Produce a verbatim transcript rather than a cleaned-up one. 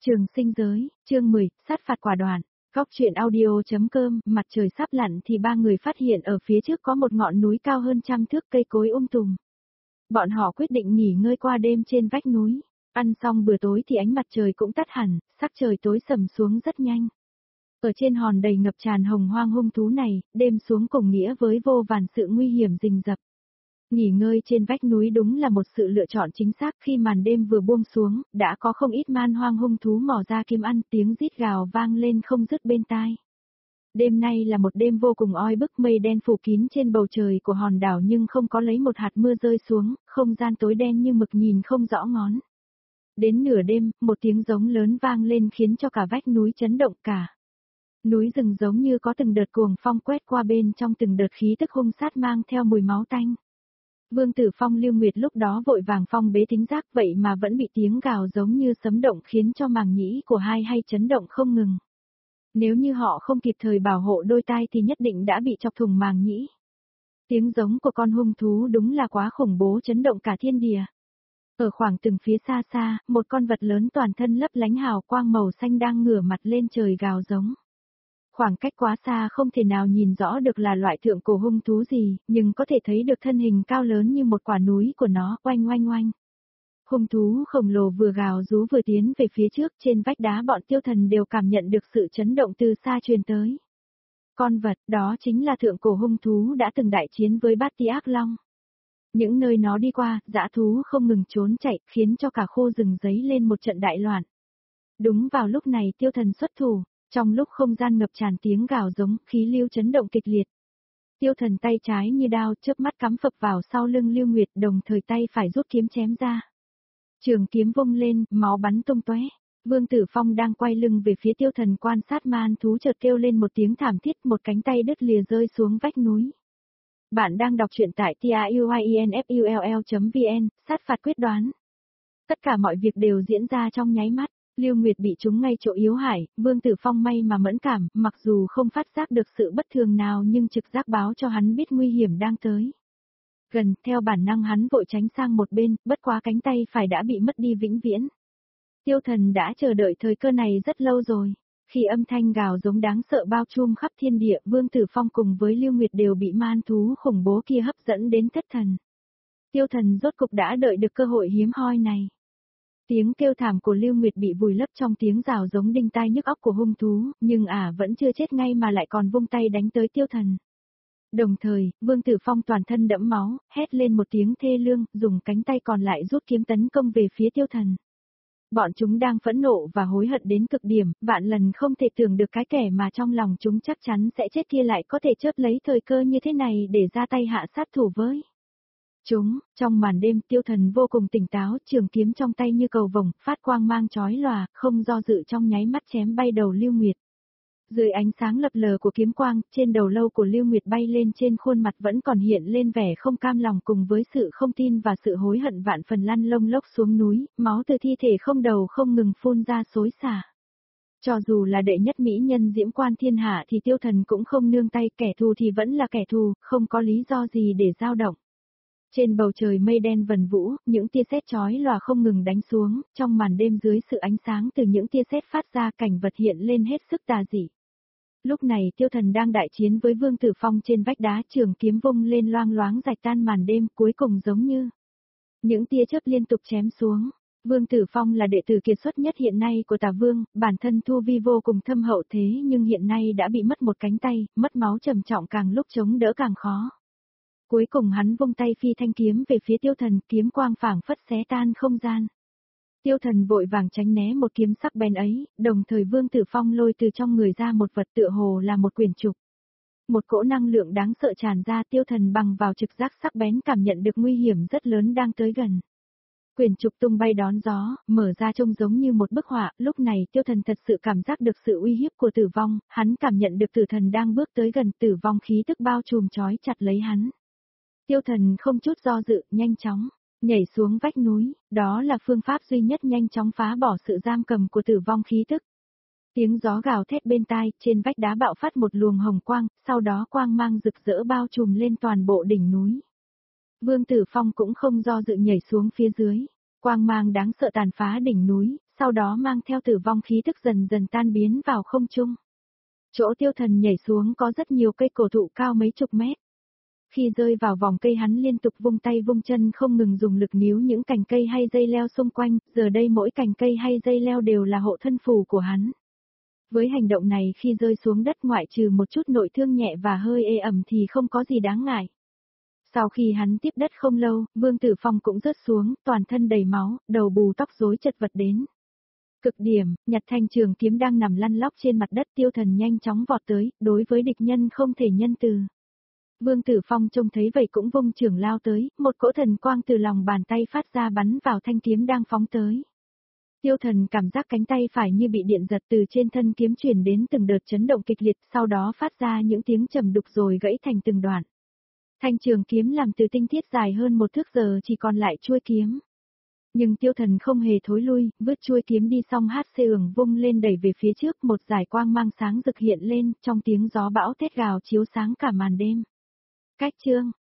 Trường sinh giới, chương mười, sát phạt quả đoạn. Góc truyện audio.com, mặt trời sắp lặn thì ba người phát hiện ở phía trước có một ngọn núi cao hơn trăm thước cây cối um tùm. Bọn họ quyết định nghỉ ngơi qua đêm trên vách núi. Ăn xong bữa tối thì ánh mặt trời cũng tắt hẳn, sắc trời tối sầm xuống rất nhanh. Ở trên hòn đầy ngập tràn hồng hoang hung thú này, đêm xuống cùng nghĩa với vô vàn sự nguy hiểm rình rập. Nghỉ ngơi trên vách núi đúng là một sự lựa chọn chính xác. Khi màn đêm vừa buông xuống, đã có không ít man hoang hung thú mò ra kiếm ăn, tiếng rít gào vang lên không dứt bên tai. Đêm nay là một đêm vô cùng oi bức, mây đen phủ kín trên bầu trời của hòn đảo nhưng không có lấy một hạt mưa rơi xuống, không gian tối đen như mực nhìn không rõ ngón. Đến nửa đêm, một tiếng giống lớn vang lên khiến cho cả vách núi chấn động cả. Núi rừng giống như có từng đợt cuồng phong quét qua bên trong, từng đợt khí tức hung sát mang theo mùi máu tanh. Vương Tử Phong Lưu Nguyệt lúc đó vội vàng phong bế thính giác, vậy mà vẫn bị tiếng gào giống như sấm động khiến cho màng nhĩ của hai hay chấn động không ngừng. Nếu như họ không kịp thời bảo hộ đôi tai thì nhất định đã bị chọc thủng màng nhĩ. Tiếng giống của con hung thú đúng là quá khủng bố, chấn động cả thiên địa. Ở khoảng từng phía xa xa, một con vật lớn toàn thân lấp lánh hào quang màu xanh đang ngửa mặt lên trời gào giống. Khoảng cách quá xa không thể nào nhìn rõ được là loại thượng cổ hung thú gì, nhưng có thể thấy được thân hình cao lớn như một quả núi của nó, oanh oanh oanh. Hung thú khổng lồ vừa gào rú vừa tiến về phía trước, trên vách đá bọn Tiêu Thần đều cảm nhận được sự chấn động từ xa truyền tới. Con vật đó chính là thượng cổ hung thú đã từng đại chiến với Bát Ti Ác Long. Những nơi nó đi qua, dã thú không ngừng trốn chạy, khiến cho cả khu rừng giấy lên một trận đại loạn. Đúng vào lúc này Tiêu Thần xuất thủ. Trong lúc không gian ngập tràn tiếng gào giống, khí lưu chấn động kịch liệt. Tiêu Thần tay trái như đao chớp mắt cắm phập vào sau lưng Lưu Nguyệt, đồng thời tay phải rút kiếm chém ra. Trường kiếm vung lên, máu bắn tung tóe. Vương Tử Phong đang quay lưng về phía Tiêu Thần quan sát man thú chợt kêu lên một tiếng thảm thiết, một cánh tay đứt lìa rơi xuống vách núi. Bạn đang đọc truyện tại truyenfull chấm vn, sát phạt quyết đoán. Tất cả mọi việc đều diễn ra trong nháy mắt. Lưu Nguyệt bị trúng ngay chỗ yếu hại, Vương Tử Phong may mà mẫn cảm, mặc dù không phát giác được sự bất thường nào nhưng trực giác báo cho hắn biết nguy hiểm đang tới. Gần, theo bản năng hắn vội tránh sang một bên, bất quá cánh tay phải đã bị mất đi vĩnh viễn. Tiêu Thần đã chờ đợi thời cơ này rất lâu rồi. Khi âm thanh gào giống đáng sợ bao trùm khắp thiên địa, Vương Tử Phong cùng với Lưu Nguyệt đều bị man thú khủng bố kia hấp dẫn đến thất thần. Tiêu Thần rốt cục đã đợi được cơ hội hiếm hoi này. Tiếng kêu thảm của Lưu Nguyệt bị vùi lấp trong tiếng rào giống đinh tai nhức óc của hung thú, nhưng ả à vẫn chưa chết ngay mà lại còn vung tay đánh tới Tiêu Thần. Đồng thời, Vương Tử Phong toàn thân đẫm máu, hét lên một tiếng thê lương, dùng cánh tay còn lại rút kiếm tấn công về phía Tiêu Thần. Bọn chúng đang phẫn nộ và hối hận đến cực điểm, vạn lần không thể tưởng được cái kẻ mà trong lòng chúng chắc chắn sẽ chết kia lại có thể chớp lấy thời cơ như thế này để ra tay hạ sát thủ với. Chúng, trong màn đêm Tiêu Thần vô cùng tỉnh táo, trường kiếm trong tay như cầu vồng, phát quang mang chói lòa, không do dự trong nháy mắt chém bay đầu Lưu Nguyệt. Dưới ánh sáng lập lờ của kiếm quang, trên đầu lâu của Lưu Nguyệt bay lên, trên khuôn mặt vẫn còn hiện lên vẻ không cam lòng cùng với sự không tin và sự hối hận vạn phần, lăn lông lốc xuống núi, máu từ thi thể không đầu không ngừng phun ra xối xả. Cho dù là đệ nhất mỹ nhân diễm quan thiên hạ thì Tiêu Thần cũng không nương tay, kẻ thù thì vẫn là kẻ thù, không có lý do gì để dao động. Trên bầu trời mây đen vần vũ, những tia sét chói lòa không ngừng đánh xuống, trong màn đêm dưới sự ánh sáng từ những tia sét phát ra, cảnh vật hiện lên hết sức tà dị. Lúc này Tiêu Thần đang đại chiến với Vương Tử Phong trên vách đá, trường kiếm vung lên loang loáng rạch tan màn đêm, cuối cùng giống như những tia chớp liên tục chém xuống. Vương Tử Phong là đệ tử kiệt xuất nhất hiện nay của Tà Vương, bản thân tu vi vô cùng thâm hậu thế nhưng hiện nay đã bị mất một cánh tay, mất máu trầm trọng, càng lúc chống đỡ càng khó. Cuối cùng hắn vung tay phi thanh kiếm về phía Tiêu Thần, kiếm quang phảng phất xé tan không gian. Tiêu Thần vội vàng tránh né một kiếm sắc bén ấy, đồng thời Vương Tử Phong lôi từ trong người ra một vật tựa hồ là một quyển trục. Một cỗ năng lượng đáng sợ tràn ra, Tiêu Thần bằng vào trực giác sắc bén cảm nhận được nguy hiểm rất lớn đang tới gần. Quyển trục tung bay đón gió, mở ra trông giống như một bức họa, lúc này Tiêu Thần thật sự cảm giác được sự uy hiếp của tử vong, hắn cảm nhận được tử thần đang bước tới gần, tử vong khí tức bao trùm trói chặt lấy hắn. Tiêu Thần không chút do dự, nhanh chóng nhảy xuống vách núi, đó là phương pháp duy nhất nhanh chóng phá bỏ sự giam cầm của tử vong khí tức. Tiếng gió gào thét bên tai, trên vách đá bạo phát một luồng hồng quang, sau đó quang mang rực rỡ bao trùm lên toàn bộ đỉnh núi. Vương Tử Phong cũng không do dự nhảy xuống phía dưới, quang mang đáng sợ tàn phá đỉnh núi, sau đó mang theo tử vong khí tức dần dần tan biến vào không trung. Chỗ Tiêu Thần nhảy xuống có rất nhiều cây cổ thụ cao mấy chục mét. Khi rơi vào vòng cây hắn liên tục vung tay vung chân không ngừng dùng lực níu những cành cây hay dây leo xung quanh, giờ đây mỗi cành cây hay dây leo đều là hộ thân phù của hắn. Với hành động này khi rơi xuống đất ngoại trừ một chút nội thương nhẹ và hơi ê ẩm thì không có gì đáng ngại. Sau khi hắn tiếp đất không lâu, Vương Tử Phong cũng rớt xuống, toàn thân đầy máu, đầu bù tóc rối chật vật đến cực điểm, nhặt thanh trường kiếm đang nằm lăn lóc trên mặt đất. Tiêu Thần nhanh chóng vọt tới, đối với địch nhân không thể nhân từ. Vương Tử Phong trông thấy vậy cũng vung trường lao tới, một cỗ thần quang từ lòng bàn tay phát ra bắn vào thanh kiếm đang phóng tới. Tiêu Thần cảm giác cánh tay phải như bị điện giật từ trên thân kiếm truyền đến từng đợt chấn động kịch liệt, sau đó phát ra những tiếng trầm đục rồi gãy thành từng đoạn. Thanh trường kiếm làm từ tinh thiết dài hơn một thước giờ chỉ còn lại chuôi kiếm. Nhưng Tiêu Thần không hề thối lui, vứt chuôi kiếm đi xong hát xê ưởng vung lên đẩy về phía trước, một dải quang mang sáng rực hiện lên, trong tiếng gió bão thét gào chiếu sáng cả màn đêm. Cách chương